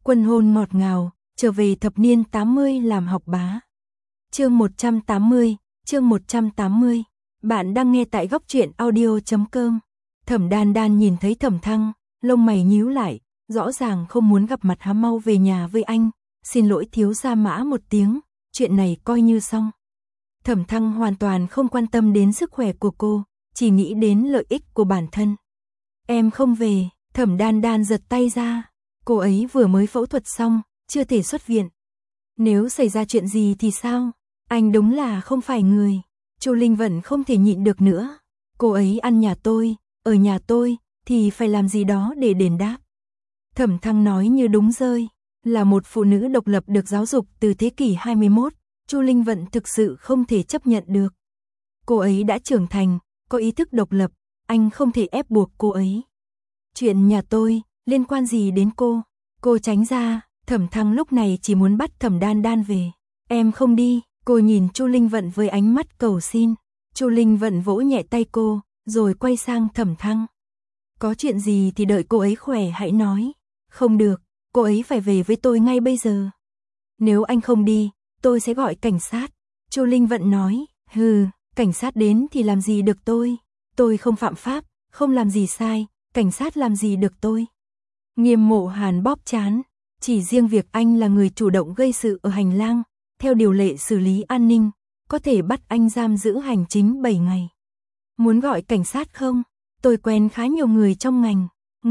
Quân hôn ngọt ngào, trở về thập niên 80 làm học bá. Chương 180, chương 180. Bạn đang nghe tại góc truyện audio.com. Thẩm Đan Đan nhìn thấy Thẩm Thăng, lông mày nhíu lại, rõ ràng không muốn gặp mặt hắn, mau về nhà với anh. Xin lỗi thiếu gia Mã một tiếng, chuyện này coi như xong. Thẩm Thăng hoàn toàn không quan tâm đến sức khỏe của cô, chỉ nghĩ đến lợi ích của bản thân. Em không về, Thẩm Đan Đan giật tay ra. Cô ấy vừa mới phẫu thuật xong, chưa thể xuất viện. Nếu xảy ra chuyện gì thì sao? Anh đúng là không phải người. Chu Linh Vận không thể nhịn được nữa. Cô ấy ăn nhà tôi, ở nhà tôi, thì phải làm gì đó để đền đáp. Thẩm Thăng nói như đúng rơi. Là một phụ nữ độc lập được giáo dục từ thế kỷ 21, Chu Linh Vận thực sự không thể chấp nhận được. Cô ấy đã trưởng thành, có ý thức độc lập, anh không thể ép buộc cô ấy. Chuyện nhà tôi, liên quan gì đến cô? Cô tránh ra. Thẩm Thăng lúc này chỉ muốn bắt Thẩm Đan Đan về. Em không đi. Cô nhìn Chu Linh Vận với ánh mắt cầu xin. Chu Linh Vận vỗ nhẹ tay cô, rồi quay sang Thẩm Thăng. Có chuyện gì thì đợi cô ấy khỏe hãy nói. Không được, cô ấy phải về với tôi ngay bây giờ. Nếu anh không đi, tôi sẽ gọi cảnh sát. Chu Linh Vận nói, hừ, cảnh sát đến thì làm gì được tôi? Tôi không phạm pháp, không làm gì sai, cảnh sát làm gì được tôi? Nghiêm Mộ Hàn bóp trán, chỉ riêng việc anh là người chủ động gây sự ở hành lang, theo điều lệ xử lý an ninh, có thể bắt anh giam giữ hành chính 7 ngày. Muốn gọi cảnh sát không? Tôi quen khá nhiều người trong ngành.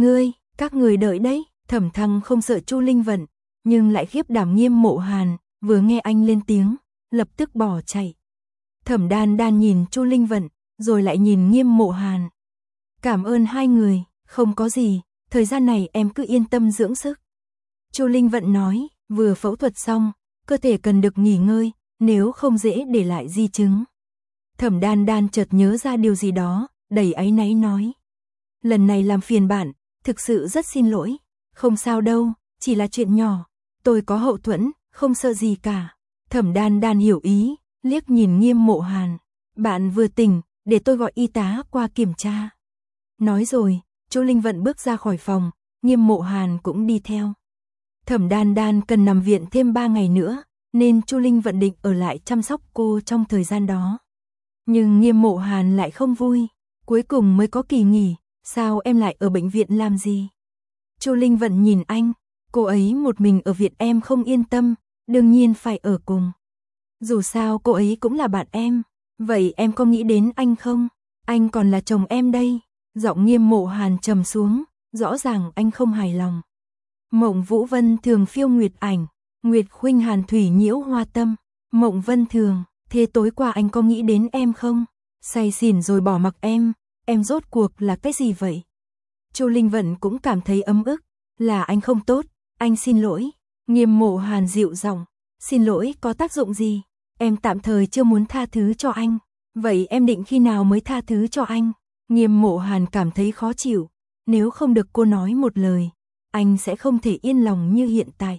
Các người đợi đấy. Thẩm Thăng không sợ Chu Linh Vận, nhưng lại khiếp đảm Nghiêm Mộ Hàn, vừa nghe anh lên tiếng, lập tức bỏ chạy. Thẩm Đan Đan nhìn Chu Linh Vận, rồi lại nhìn Nghiêm Mộ Hàn. Cảm ơn hai người, không có gì, thời gian này em cứ yên tâm dưỡng sức. Chu Linh Vận nói, vừa phẫu thuật xong, cơ thể cần được nghỉ ngơi, nếu không dễ để lại di chứng. Thẩm Đan Đan chợt nhớ ra điều gì đó, đầy áy náy nói. Lần này làm phiền bạn, thực sự rất xin lỗi. Không sao đâu, chỉ là chuyện nhỏ. Tôi có hậu thuẫn, không sợ gì cả. Thẩm Đan Đan hiểu ý, liếc nhìn Nghiêm Mộ Hàn. Bạn vừa tỉnh, để tôi gọi y tá qua kiểm tra. Nói rồi, Chu Linh Vận bước ra khỏi phòng, Nghiêm Mộ Hàn cũng đi theo. Thẩm Đan Đan cần nằm viện thêm 3 ngày nữa, nên Chu Linh Vận định ở lại chăm sóc cô trong thời gian đó. Nhưng Nghiêm Mộ Hàn lại không vui. Cuối cùng mới có kỳ nghỉ, sao em lại ở bệnh viện làm gì? Chu Linh Vận nhìn anh, cô ấy một mình ở viện em không yên tâm, đương nhiên phải ở cùng. Dù sao cô ấy cũng là bạn em, vậy em có nghĩ đến anh không? Anh còn là chồng em đây. Giọng Nghiêm Mộ Hàn trầm xuống, rõ ràng anh không hài lòng. Mộng Vũ Vân thường phiêu nguyệt ảnh, Nguyệt khuynh hàn thủy nhiễu hoa tâm. Mộng Vân thường, thế tối qua anh có nghĩ đến em không? Say xỉn rồi bỏ mặc em rốt cuộc là cái gì vậy? Chu Linh Vận cũng cảm thấy ấm ức, là anh không tốt, anh xin lỗi. Nghiêm Mộ Hàn dịu giọng, xin lỗi có tác dụng gì? Em tạm thời chưa muốn tha thứ cho anh, vậy em định khi nào mới tha thứ cho anh? Nghiêm Mộ Hàn cảm thấy khó chịu, nếu không được cô nói một lời, anh sẽ không thể yên lòng như hiện tại.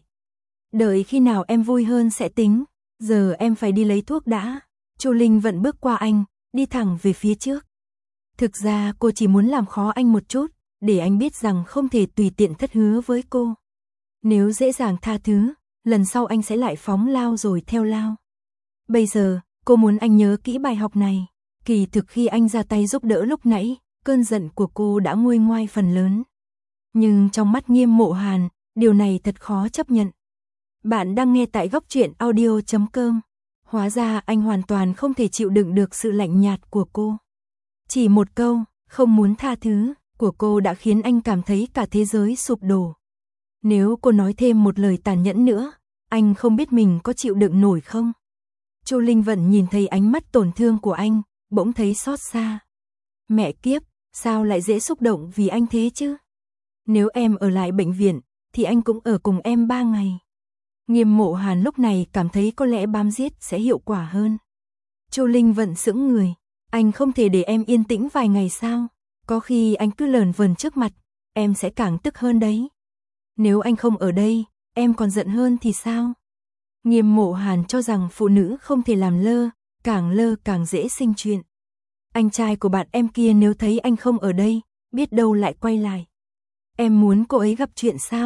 Đợi khi nào em vui hơn sẽ tính, giờ em phải đi lấy thuốc đã. Chu Linh Vận bước qua anh, đi thẳng về phía trước. Thực ra cô chỉ muốn làm khó anh một chút, để anh biết rằng không thể tùy tiện thất hứa với cô. Nếu dễ dàng tha thứ, lần sau anh sẽ lại phóng lao rồi theo lao. Bây giờ, cô muốn anh nhớ kỹ bài học này. Kỳ thực khi anh ra tay giúp đỡ lúc nãy, cơn giận của cô đã nguôi ngoai phần lớn. Nhưng trong mắt Nghiêm Mộ Hàn, điều này thật khó chấp nhận. Bạn đang nghe tại góc truyện audio.com. Hóa ra anh hoàn toàn không thể chịu đựng được sự lạnh nhạt của cô. Chỉ một câu, không muốn tha thứ, của cô đã khiến anh cảm thấy cả thế giới sụp đổ. Nếu cô nói thêm một lời tàn nhẫn nữa, anh không biết mình có chịu đựng nổi không? Chu Linh Vận nhìn thấy ánh mắt tổn thương của anh, bỗng thấy xót xa. Mẹ kiếp, sao lại dễ xúc động vì anh thế chứ? Nếu em ở lại bệnh viện, thì anh cũng ở cùng em 3 ngày. Nghiêm Mộ Hàn lúc này cảm thấy có lẽ bám giết sẽ hiệu quả hơn. Chu Linh Vận sững người, anh không thể để em yên tĩnh vài ngày sao? Có khi anh cứ lờn vờn trước mặt, em sẽ càng tức hơn đấy. Nếu anh không ở đây, em còn giận hơn thì sao? Nghiêm Mộ Hàn cho rằng phụ nữ không thể làm lơ càng dễ sinh chuyện. Anh trai của bạn em kia nếu thấy anh không ở đây, biết đâu lại quay lại. Em muốn cô ấy gặp chuyện sao?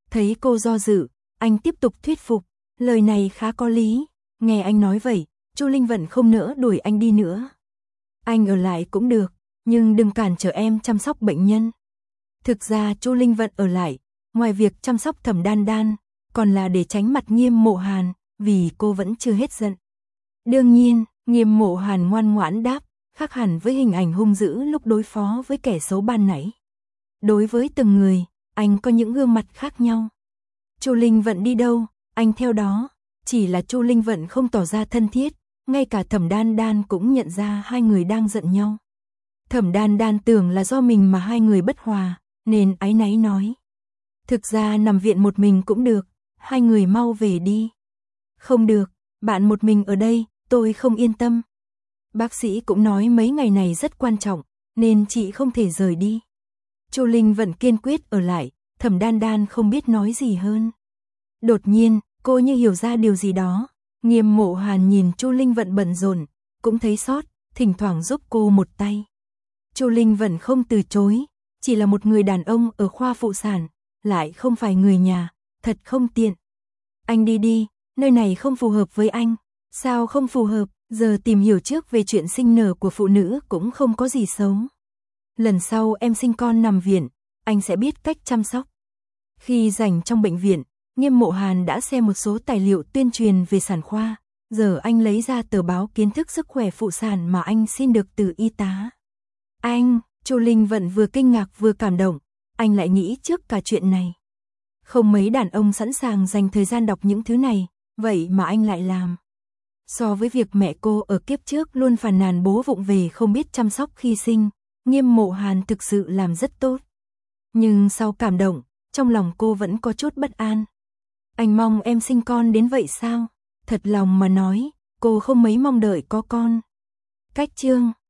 Thấy cô do dự, anh tiếp tục thuyết phục, lời này khá có lý. Nghe anh nói vậy, Chu Linh Vận không nỡ đuổi anh đi nữa. Anh ở lại cũng được, nhưng đừng cản trở em chăm sóc bệnh nhân. Thực ra Chu Linh Vận ở lại, ngoài việc chăm sóc Thẩm Đan Đan, còn là để tránh mặt Nghiêm Mộ Hàn, vì cô vẫn chưa hết giận. Đương nhiên, Nghiêm Mộ Hàn ngoan ngoãn đáp, khác hẳn với hình ảnh hung dữ lúc đối phó với kẻ xấu ban nãy. Đối với từng người, anh có những gương mặt khác nhau. Chu Linh Vận đi đâu, anh theo đó, chỉ là Chu Linh Vận không tỏ ra thân thiết, ngay cả Thẩm Đan Đan cũng nhận ra hai người đang giận nhau. Thẩm Đan Đan tưởng là do mình mà hai người bất hòa, nên áy náy nói. Thực ra nằm viện một mình cũng được, hai người mau về đi. Không được, bạn một mình ở đây, tôi không yên tâm. Bác sĩ cũng nói mấy ngày này rất quan trọng, nên chị không thể rời đi. Chu Linh Vận kiên quyết ở lại, Thẩm Đan Đan không biết nói gì hơn. Đột nhiên, cô như hiểu ra điều gì đó. Nghiêm Mộ Hàn nhìn Chu Linh Vận bận rộn, cũng thấy xót, thỉnh thoảng giúp cô một tay. Chu Linh Vận không từ chối, chỉ là một người đàn ông ở khoa phụ sản, lại không phải người nhà, thật không tiện. Anh đi đi, nơi này không phù hợp với anh. Sao không phù hợp, giờ tìm hiểu trước về chuyện sinh nở của phụ nữ cũng không có gì xấu. Lần sau em sinh con nằm viện, anh sẽ biết cách chăm sóc. Khi rảnh trong bệnh viện, Nghiêm Mộ Hàn đã xem một số tài liệu tuyên truyền về sản khoa, giờ anh lấy ra tờ báo kiến thức sức khỏe phụ sản mà anh xin được từ y tá. Anh, Chu Linh Vận vừa kinh ngạc vừa cảm động, anh lại nghĩ trước cả chuyện này. Không mấy đàn ông sẵn sàng dành thời gian đọc những thứ này, vậy mà anh lại làm. So với việc mẹ cô ở kiếp trước luôn phàn nàn bố vụng về không biết chăm sóc khi sinh, Nghiêm Mộ Hàn thực sự làm rất tốt. Nhưng sau cảm động, trong lòng cô vẫn có chút bất an. Anh mong em sinh con đến vậy sao? Thật lòng mà nói, cô không mấy mong đợi có con. Cách chương